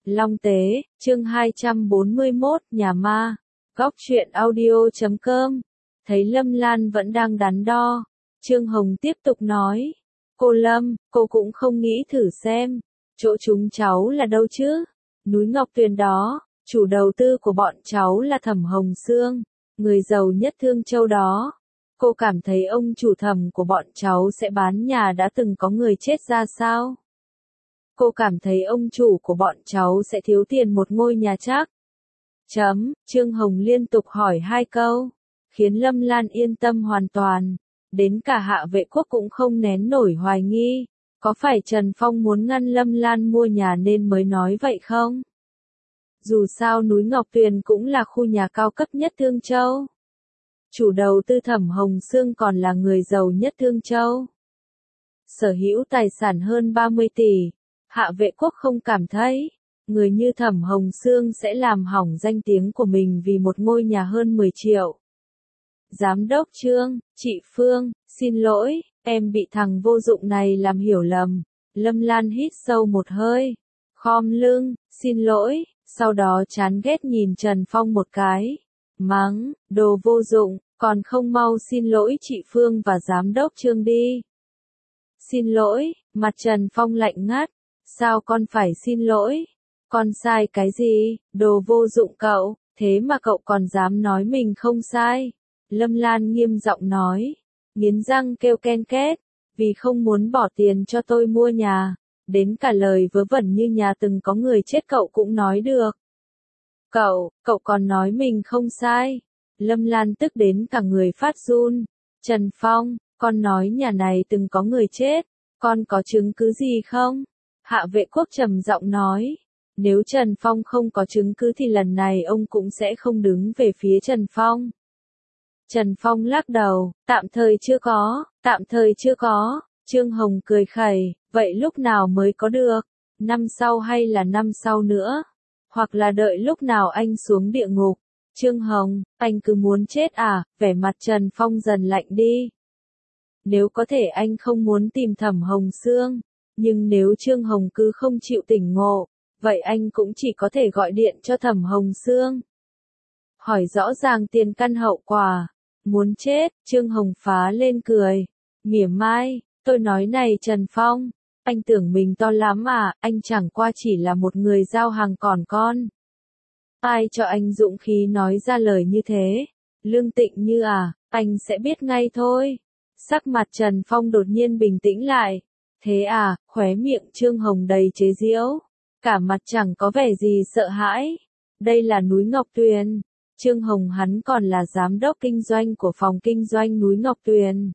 Long Tế, chương 241, Nhà Ma, Góc truyện audio.com. Thấy Lâm Lan vẫn đang đắn đo, Trương Hồng tiếp tục nói, cô Lâm, cô cũng không nghĩ thử xem, chỗ chúng cháu là đâu chứ? Núi Ngọc Tuyền đó, chủ đầu tư của bọn cháu là Thẩm Hồng Sương, người giàu nhất Thương Châu đó. Cô cảm thấy ông chủ Thẩm của bọn cháu sẽ bán nhà đã từng có người chết ra sao? Cô cảm thấy ông chủ của bọn cháu sẽ thiếu tiền một ngôi nhà chắc? Trương Hồng liên tục hỏi hai câu, khiến Lâm Lan yên tâm hoàn toàn. Đến cả Hạ Vệ Quốc cũng không nén nổi hoài nghi, có phải Trần Phong muốn ngăn Lâm Lan mua nhà nên mới nói vậy không? Dù sao núi Ngọc Tuyền cũng là khu nhà cao cấp nhất Thương Châu. Chủ đầu tư Thẩm Hồng Sương còn là người giàu nhất Thương Châu, sở hữu tài sản hơn 30 tỷ. Hạ Vệ Quốc không cảm thấy người như Thẩm Hồng Sương sẽ làm hỏng danh tiếng của mình vì một ngôi nhà hơn 10 triệu. Giám đốc Trương, chị Phương, xin lỗi, em bị thằng vô dụng này làm hiểu lầm. Lâm Lan hít sâu một hơi, khom lưng, xin lỗi, sau đó chán ghét nhìn Trần Phong một cái, mắng, đồ vô dụng, còn không mau xin lỗi chị Phương và giám đốc Trương đi. Xin lỗi, mặt Trần Phong lạnh ngắt, sao con phải xin lỗi? Con sai cái gì, đồ vô dụng cậu, thế mà cậu còn dám nói mình không sai. Lâm Lan nghiêm giọng nói, nghiến răng kêu ken két, vì không muốn bỏ tiền cho tôi mua nhà, đến cả lời vớ vẩn như nhà từng có người chết cậu cũng nói được. Cậu còn nói mình không sai. Lâm Lan tức đến cả người phát run. Trần Phong, con nói nhà này từng có người chết, con có chứng cứ gì không? Hạ Vệ Quốc trầm giọng nói, nếu Trần Phong không có chứng cứ thì lần này ông cũng sẽ không đứng về phía Trần Phong. Trần Phong lắc đầu, tạm thời chưa có. Trương Hồng cười khẩy, vậy lúc nào mới có được? Năm sau hay là năm sau nữa? Hoặc là đợi lúc nào anh xuống địa ngục? Trương Hồng, anh cứ muốn chết à? Vẻ mặt Trần Phong dần lạnh đi. Nếu có thể anh không muốn tìm Thẩm Hồng Sương, nhưng nếu Trương Hồng cứ không chịu tỉnh ngộ, vậy anh cũng chỉ có thể gọi điện cho Thẩm Hồng Sương. Hỏi rõ ràng tiền căn hậu quả. Muốn chết, Trương Hồng phá lên cười, mỉa mai, tôi nói này Trần Phong, anh tưởng mình to lắm à, anh chẳng qua chỉ là một người giao hàng còn con. Ai cho anh dũng khí nói ra lời như thế, lương tịnh như à, anh sẽ biết ngay thôi. Sắc mặt Trần Phong đột nhiên bình tĩnh lại, thế à, khóe miệng Trương Hồng đầy chế giễu, cả mặt chẳng có vẻ gì sợ hãi. Đây là núi Ngọc Tuyền. Trương Hồng hắn còn là giám đốc kinh doanh của phòng kinh doanh núi Ngọc Tuyền.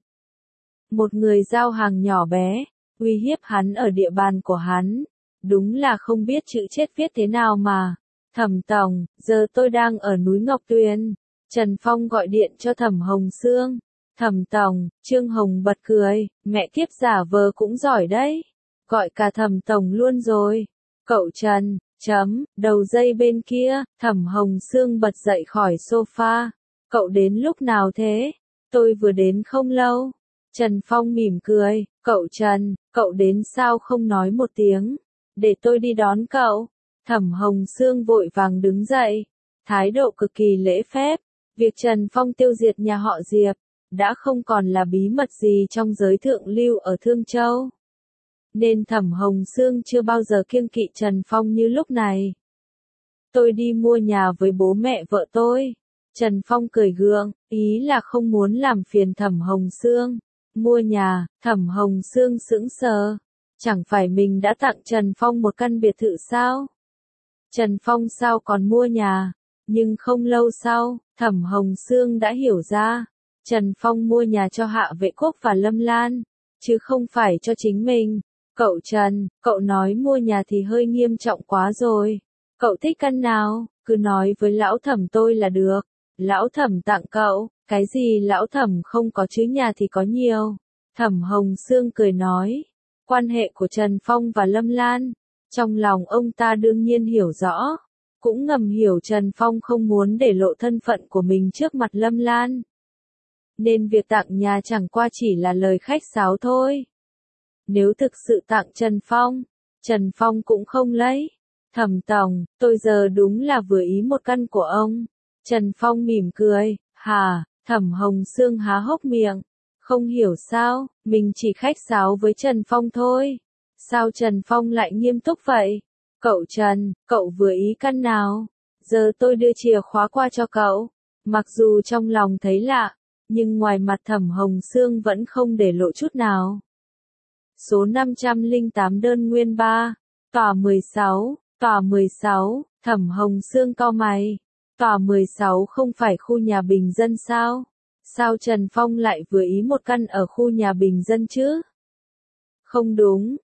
Một người giao hàng nhỏ bé, uy hiếp hắn ở địa bàn của hắn. Đúng là không biết chữ chết viết thế nào mà. Thẩm tổng, giờ tôi đang ở núi Ngọc Tuyền. Trần Phong gọi điện cho Thẩm Hồng Sương. Thẩm tổng, Trương Hồng bật cười, mẹ kiếp giả vờ cũng giỏi đấy. Gọi cả Thẩm tổng luôn rồi. Cậu Trần. Đầu dây bên kia, Thẩm Hồng Sương bật dậy khỏi sofa. Cậu đến lúc nào thế? Tôi vừa đến không lâu. Trần Phong mỉm cười, cậu Trần, cậu đến sao không nói một tiếng? Để tôi đi đón cậu. Thẩm Hồng Sương vội vàng đứng dậy, thái độ cực kỳ lễ phép. Việc Trần Phong tiêu diệt nhà họ Diệp, đã không còn là bí mật gì trong giới thượng lưu ở Thương Châu. Nên Thẩm Hồng Sương chưa bao giờ kiêng kỵ Trần Phong như lúc này. Tôi đi mua nhà với bố mẹ vợ tôi. Trần Phong cười gượng, ý là không muốn làm phiền Thẩm Hồng Sương. Mua nhà, Thẩm Hồng Sương sững sờ. Chẳng phải mình đã tặng Trần Phong một căn biệt thự sao? Trần Phong sao còn mua nhà? Nhưng không lâu sau, Thẩm Hồng Sương đã hiểu ra. Trần Phong mua nhà cho Hạ Vệ Quốc và Lâm Lan, chứ không phải cho chính mình. Cậu Trần, cậu nói mua nhà thì hơi nghiêm trọng quá rồi. Cậu thích căn nào, cứ nói với lão Thẩm tôi là được. Lão Thẩm tặng cậu, cái gì lão Thẩm không có chứ nhà thì có nhiều. Thẩm Hồng Sương cười nói, quan hệ của Trần Phong và Lâm Lan, trong lòng ông ta đương nhiên hiểu rõ, cũng ngầm hiểu Trần Phong không muốn để lộ thân phận của mình trước mặt Lâm Lan. Nên việc tặng nhà chẳng qua chỉ là lời khách sáo thôi. Nếu thực sự tặng Trần Phong cũng không lấy. Thẩm tổng, tôi giờ đúng là vừa ý một căn của ông. Trần Phong mỉm cười, hả, Thẩm Hồng Sương há hốc miệng. Không hiểu sao, mình chỉ khách sáo với Trần Phong thôi. Sao Trần Phong lại nghiêm túc vậy? Cậu Trần, cậu vừa ý căn nào? Giờ tôi đưa chìa khóa qua cho cậu. Mặc dù trong lòng thấy lạ, nhưng ngoài mặt Thẩm Hồng Sương vẫn không để lộ chút nào. Số 508 đơn nguyên 3, tòa 16, tòa 16, Thẩm Hồng Sương cau mày. Tòa 16 không phải khu nhà bình dân sao? Sao Trần Phong lại vừa ý một căn ở khu nhà bình dân chứ? Không đúng,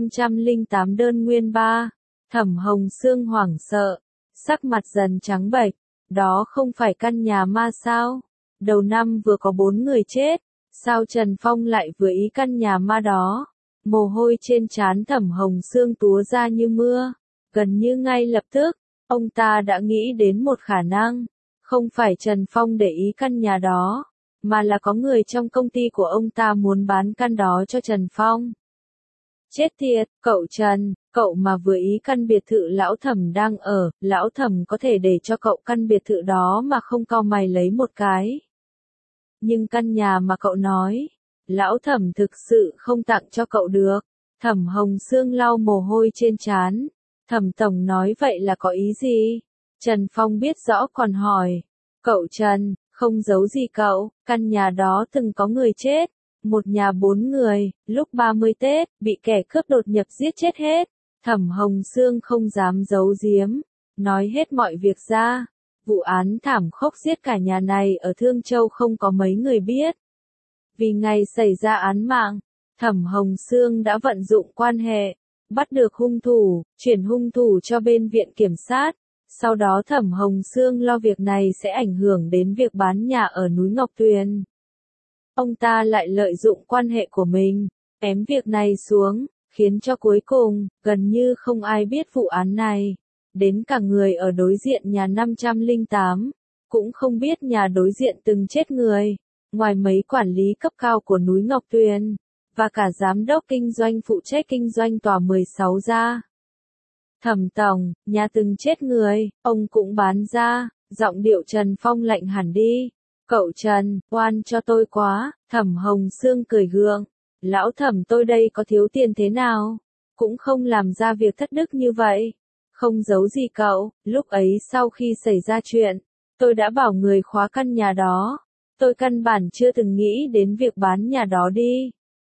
508 đơn nguyên 3. Thẩm Hồng Sương hoảng sợ, sắc mặt dần trắng bệch. Đó không phải căn nhà ma sao? Đầu năm vừa có 4 người chết, sao Trần Phong lại vừa ý căn nhà ma đó? Mồ hôi trên trán Thẩm Hồng Sương túa ra như mưa. Gần như ngay lập tức, ông ta đã nghĩ đến một khả năng. Không phải Trần Phong để ý căn nhà đó, mà là có người trong công ty của ông ta muốn bán căn đó cho Trần Phong. Chết tiệt, cậu Trần, cậu mà vừa ý căn biệt thự lão Thẩm đang ở, lão Thẩm có thể để cho cậu căn biệt thự đó mà không cau mày lấy một cái. Nhưng căn nhà mà cậu nói, lão Thẩm thực sự không tặng cho cậu được. Thẩm Hồng Sương lau mồ hôi trên trán. Thẩm tổng nói vậy là có ý gì? Trần Phong biết rõ còn hỏi. Cậu Trần, không giấu gì cậu, căn nhà đó từng có người chết. Một nhà 4 người, lúc 30 Tết, bị kẻ cướp đột nhập giết chết hết. Thẩm Hồng Sương không dám giấu giếm, nói hết mọi việc ra. Vụ án thảm khốc giết cả nhà này ở Thương Châu không có mấy người biết. Vì ngày xảy ra án mạng, Thẩm Hồng Sương đã vận dụng quan hệ, bắt được hung thủ, chuyển hung thủ cho bên viện kiểm sát. Sau đó Thẩm Hồng Sương lo việc này sẽ ảnh hưởng đến việc bán nhà ở núi Ngọc Tuyền. Ông ta lại lợi dụng quan hệ của mình, ém việc này xuống, khiến cho cuối cùng, gần như không ai biết vụ án này. Đến cả người ở đối diện nhà 508, cũng không biết nhà đối diện từng chết người. Ngoài mấy quản lý cấp cao của núi Ngọc Tuyền, và cả giám đốc kinh doanh phụ trách kinh doanh tòa 16 ra. Thẩm tổng, nhà từng chết người, ông cũng bán ra. Giọng điệu Trần Phong lạnh hẳn đi. Cậu Trần, oan cho tôi quá. Thẩm Hồng Sương cười gượng. Lão Thẩm tôi đây có thiếu tiền thế nào? Cũng không làm ra việc thất đức như vậy. Không giấu gì cậu, lúc ấy sau khi xảy ra chuyện, tôi đã bảo người khóa căn nhà đó. Tôi căn bản chưa từng nghĩ đến việc bán nhà đó đi.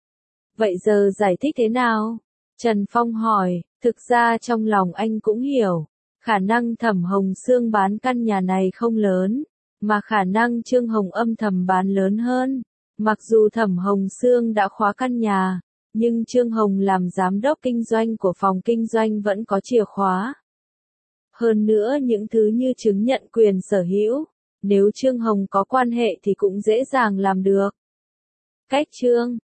Vậy giờ giải thích thế nào? Trần Phong hỏi, thực ra trong lòng anh cũng hiểu. Khả năng Thẩm Hồng Sương bán căn nhà này không lớn, mà khả năng Trương Hồng âm thầm bán lớn hơn. Mặc dù Thẩm Hồng Sương đã khóa căn nhà, nhưng Trương Hồng làm giám đốc kinh doanh của phòng kinh doanh vẫn có chìa khóa. Hơn nữa những thứ như chứng nhận quyền sở hữu, nếu Trương Hồng có quan hệ thì cũng dễ dàng làm được. Cách Trương